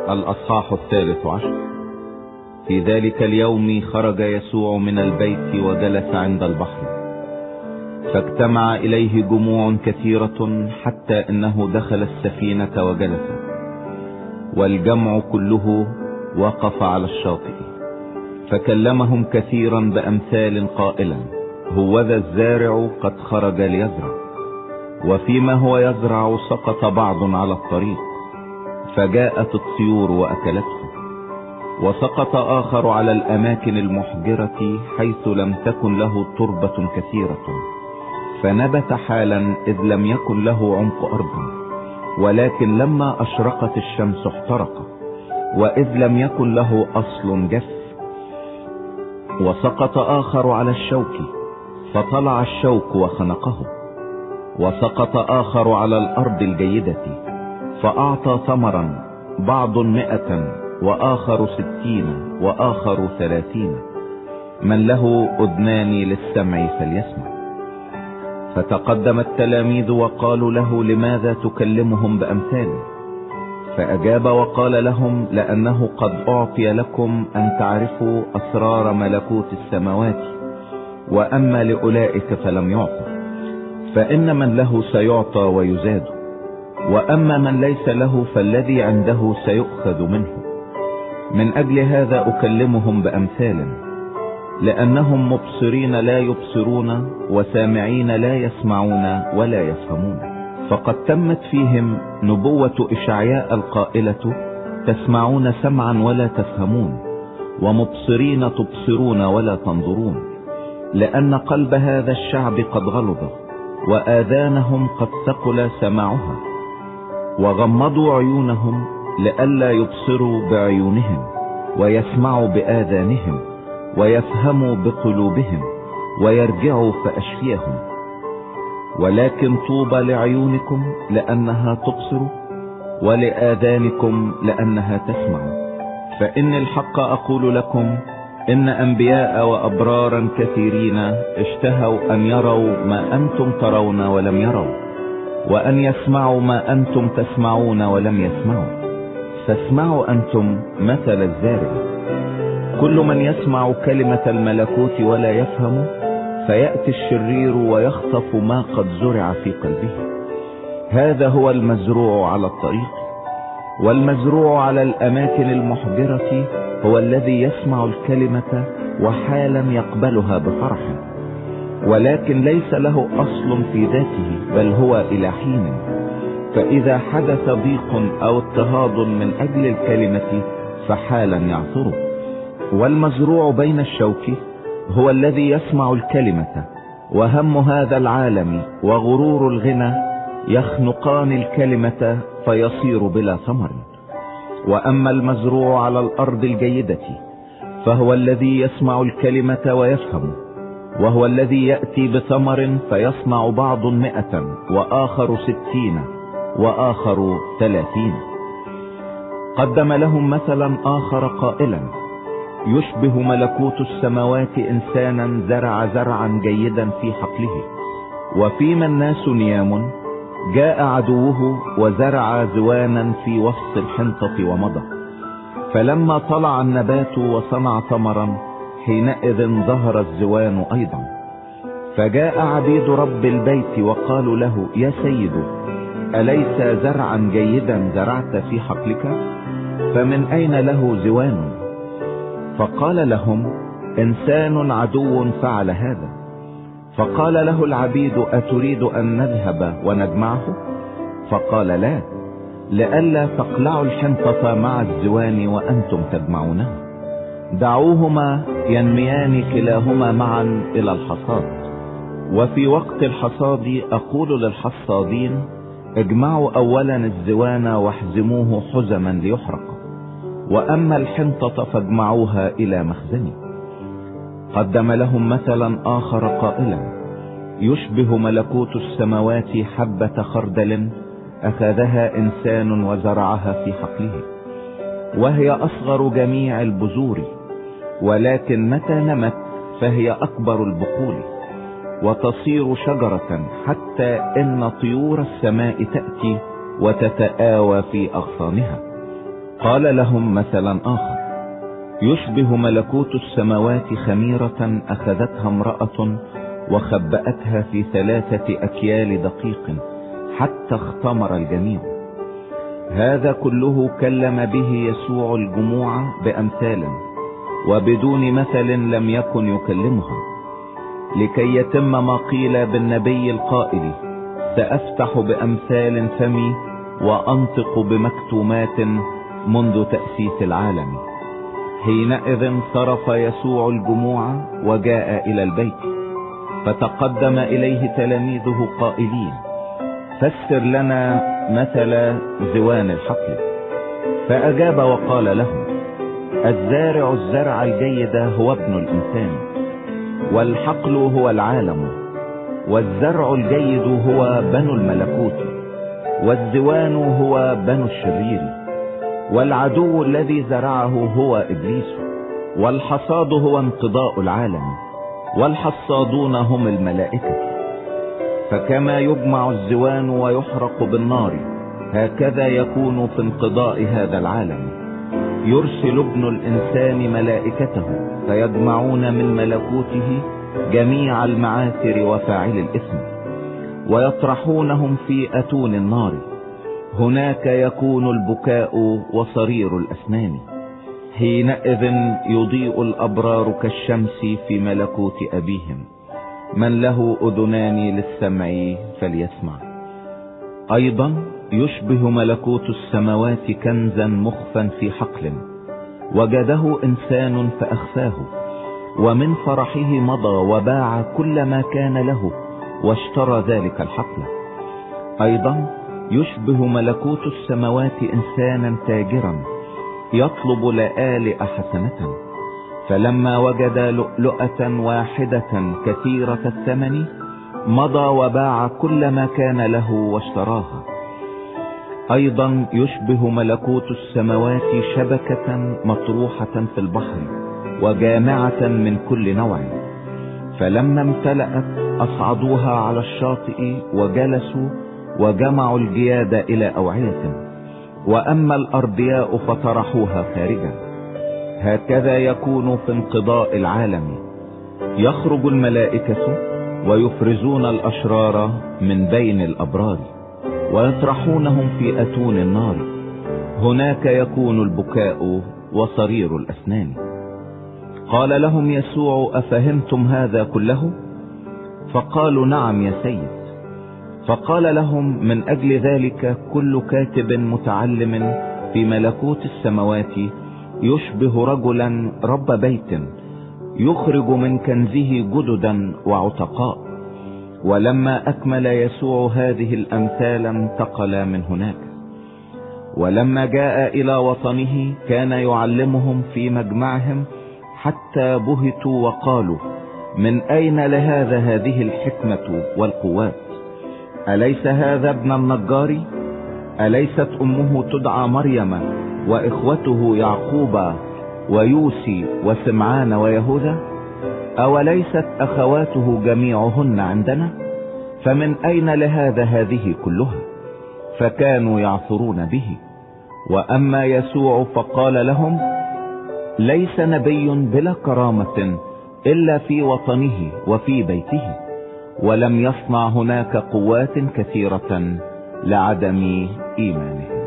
الأصحاح 13. في ذلك اليوم خرج يسوع من البيت وجلس عند البحر، فاجتمع إليه جموع كثيرة حتى إنه دخل السفينة وجلس، والجمع كله وقف على الشاطئ، فكلمهم كثيرا بأمثال قائلا: هوذا الزارع قد خرج ليزرع، وفيما هو يزرع سقط بعض على الطريق، فجاءت الطيور وأكلته، وسقط آخر على الأماكن المحجرة حيث لم تكن له تربة كثيرة، فنبت حالا إذ لم يكن له عمق أرض، ولكن لما أشرقت الشمس احترق، وإذ لم يكن له أصل جف. وسقط آخر على الشوك، فطلع الشوك وخنقه. وسقط آخر على الأرض الجيدة، فأعطى ثمرا، بعض 100 وآخر 60 وآخر 30. من له أذنان للسمع فليسمع. فتقدم التلاميذ وقالوا له: لماذا تكلمهم بأمثال؟ فأجاب وقال لهم: لأنه قد أعطي لكم أن تعرفوا أسرار ملكوت السماوات، وأما لأولئك فلم يعطى، فإن من له سيعطى ويزاد، وأما من ليس له فالذي عنده سيؤخذ منه. من أجل هذا أكلمهم بأمثال، لأنهم مبصرين لا يبصرون، وسامعين لا يسمعون ولا يفهمون. فقد تمت فيهم نبوة إشعياء القائلة: تسمعون سمعا ولا تفهمون، ومبصرين تبصرون ولا تنظرون، لأن قلب هذا الشعب قد غلظ، وآذانهم قد ثقل سماعها، وغمضوا عيونهم لئلا يبصروا بعيونهم، ويسمعوا بآذانهم، ويفهموا بقلوبهم، ويرجعوا فأشفيهم. ولكن طوبى لعيونكم لأنها تبصر، ولآذانكم لأنها تسمع. فإن الحق أقول لكم إن أنبياء وأبرارا كثيرين اشتهوا أن يروا ما أنتم ترون ولم يروا، وأن يسمعوا ما أنتم تسمعون ولم يسمعوا. فاسمعوا أنتم مثل الزارع. كل من يسمع كلمة الملكوت ولا يفهم، فيأتي الشرير ويخطف ما قد زرع في قلبه. هذا هو المزروع على الطريق. والمزروع على الأماكن المحجرة هو الذي يسمع الكلمة وحالا يقبلها بفرح، ولكن ليس له أصل في ذاته، بل هو إلى حين، فإذا حدث ضيق أو اضطهاد من أجل الكلمة فحالا يعثره. والمزروع بين الشوك هو الذي يسمع الكلمة، وهم هذا العالم وغرور الغنى يخنقان الكلمة فيصير بلا ثمر. وأما المزروع على الأرض الجيدة فهو الذي يسمع الكلمة ويفهم، وهو الذي يأتي بثمر فيصنع بعض 100 وآخر 60 وآخر 30. قدم لهم مثلا آخر قائلا: يشبه ملكوت السماوات إنسانا زرع زرعا جيدا في حقله، وفيما الناس نيام جاء عدوه وزرع زوانا في وسط الحنطة ومضى. فلما طلع النبات وصنع ثمرا، حينئذ ظهر الزوان أيضا. فجاء عبيد رب البيت وقالوا له: يا سيد، أليس زرعا جيدا زرعت في حقلك؟ فمن أين له زوان؟ فقال لهم: إنسان عدو فعل هذا. فقال له العبيد: أتريد أن نذهب ونجمعه؟ فقال: لا، لئلا تقلعوا الحنطة مع الزوان وأنتم تجمعونه. دعوهما ينميان كلاهما معا إلى الحصاد. وفي وقت الحصاد أقول للحصادين: اجمعوا أولا الزوان واحزموه حزما ليحرق، وأما الحنطة فاجمعوها إلى مخزن. قدم لهم مثلا آخر قائلا: يشبه ملكوت السماوات حبة خردل أخذها إنسان وزرعها في حقله، وهي أصغر جميع البذور، ولكن متى نمت فهي أكبر البقول، وتصير شجرة حتى إن طيور السماء تأتي وتتآوى في أغصانها. قال لهم مثلا آخر: يشبه ملكوت السماوات خميرة أخذتها امرأة وخبأتها في 3 أكيال دقيق حتى اختمر الجميع. هذا كله كلم به يسوع الجموع بأمثال، وبدون مثل لم يكن يكلمهم، لكي يتم ما قيل بالنبي القائل: سأفتح بأمثال فمي وأنطق بمكتومات منذ تأسيس العالم. حينئذ صرف يسوع الجموع وجاء إلى البيت، فتقدم إليه تلاميذه قائلين: فسر لنا مثل زوان الحقل. فأجاب وقال لهم: الزارع الزرع الجيد هو ابن الإنسان، والحقل هو العالم، والزرع الجيد هو بنو الملكوت، والزوان هو بنو الشرير، والعدو الذي زرعه هو إبليس، والحصاد هو انقضاء العالم، والحصادون هم الملائكة. فكما يجمع الزوان ويحرق بالنار، هكذا يكون في انقضاء هذا العالم. يرسل ابن الإنسان ملائكته فيجمعون من ملكوته جميع المعاثر وفاعل الإثم، ويطرحونهم في أتون النار. هناك يكون البكاء وصرير الأسنان. حينئذ يضيء الأبرار كالشمس في ملكوت أبيهم. من له أذنان للسمع فليسمع. أيضا يشبه ملكوت السماوات كنزا مخفا في حقل، وجده إنسان فأخفاه، ومن فرحه مضى وباع كل ما كان له واشترى ذلك الحقل. أيضا يشبه ملكوت السماوات إنسانا تاجرا يطلب لآلئ حسنة، فلما وجد لؤلؤة واحدة كثيرة الثمن مضى وباع كل ما كان له واشتراها. أيضا يشبه ملكوت السماوات شبكة مطروحة في البحر وجامعة من كل نوع، فلما امتلأت أصعدوها على الشاطئ وجلسوا وجمعوا الجياد إلى أوعية، وأما الأرضياء فطرحوها خارجا. هكذا يكون في انقضاء العالم. يخرج الملائكة ويفرزون الأشرار من بين الأبرار ويطرحونهم في أتون النار. هناك يكون البكاء وصرير الأسنان. قال لهم يسوع: أفهمتم هذا كله؟ فقالوا: نعم يا سيد. فقال لهم: من أجل ذلك كل كاتب متعلم في ملكوت السماوات يشبه رجلا رب بيت يخرج من كنزه جددا وعتقاء. ولما أكمل يسوع هذه الأمثال انتقل من هناك. ولما جاء إلى وطنه كان يعلمهم في مجمعهم حتى بهتوا وقالوا: من أين لهذا هذه الحكمة والقوات؟ أليس هذا ابن النجار؟ أليست أمه تدعى مريم وإخوته يعقوب ويوسي وسمعان ويهوذا؟ أوليست أخواته جميعهن عندنا؟ فمن أين لهذا هذه كلها؟ فكانوا يعثرون به. وأما يسوع فقال لهم: ليس نبي بلا كرامة إلا في وطنه وفي بيته. ولم يصنع هناك قوات كثيرة لعدم إيمانه.